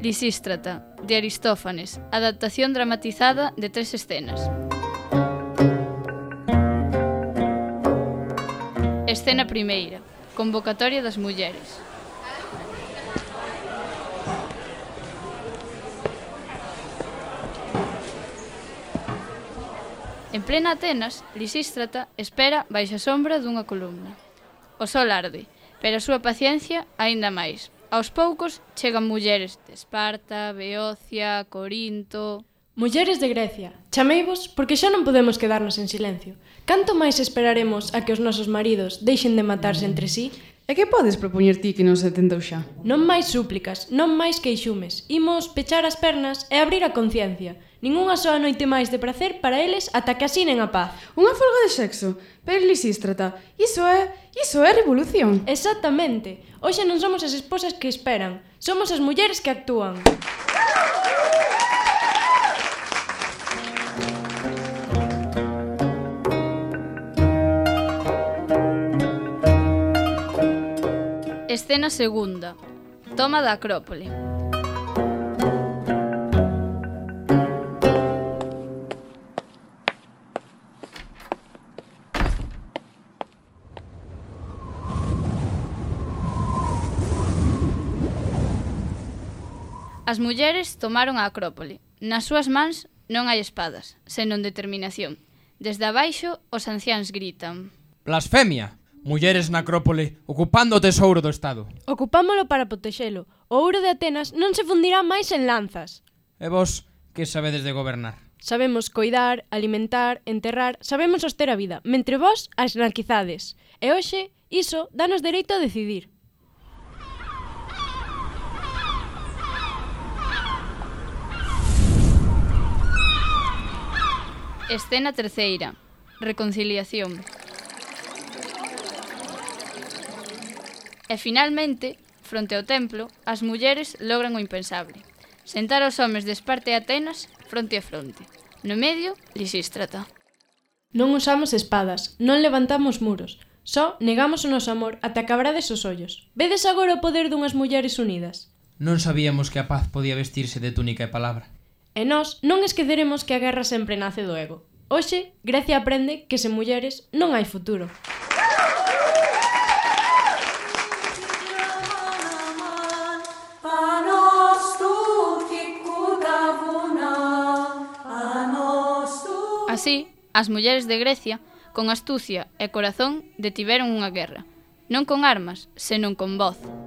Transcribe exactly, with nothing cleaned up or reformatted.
Lisístrata, de Aristófanes, adaptación dramatizada de tres escenas. Escena primeira. Convocatoria das mulleres. En plena Atenas, Lisístrata espera baixo a sombra dunha columna. O sol arde, pero a súa paciencia aínda máis. Aos poucos chegan mulleres de Esparta, Beocia, Corinto... Mulleres de Grecia, chameivos porque xa non podemos quedarnos en silencio. Canto máis esperaremos a que os nosos maridos deixen de matarse entre sí? E que podes propoñer ti que non se tentou xa? Non máis súplicas, non máis queixumes. Imos pechar as pernas e abrir a conciencia. Ningunha soa noite máis de prazer para eles ata que asinen a paz. Unha folga de sexo? Pero Lisístrata, iso é... iso é revolución. Exactamente. Hoxe non somos as esposas que esperan. Somos as mulleres que actúan. Escena segunda. Toma da Acrópole. As mulleres tomaron a Acrópole. Nas súas mans non hai espadas, senón determinación. Desde abaixo, os anciáns gritan: Blasfemia! Mulleres na Acrópole ocupando o tesouro do Estado. Ocupámolo para protexelo. O ouro de Atenas non se fundirá máis en lanzas. E vos, que sabedes de gobernar? Sabemos coidar, alimentar, enterrar, sabemos soster a vida, mentre vos a esnarquizades. E hoxe, iso danos dereito a decidir. Escena terceira. Reconciliación. E finalmente, fronte ao templo, as mulleres logran o impensable. Sentar os homes de Esparta e Atenas fronte a fronte. No medio, Lisístrata. Non usamos espadas, non levantamos muros. Só negamos o noso amor ata que abrades os ollos. Vedes agora o poder dunhas mulleres unidas? Non sabíamos que a paz podía vestirse de túnica e palabra. E nós non esqueceremos que a guerra sempre nace do ego. Hoxe, Grecia aprende que sen mulleres non hai futuro. Así, as mulleres de Grecia, con astucia e corazón, detiveron unha guerra. Non con armas, senón con voz.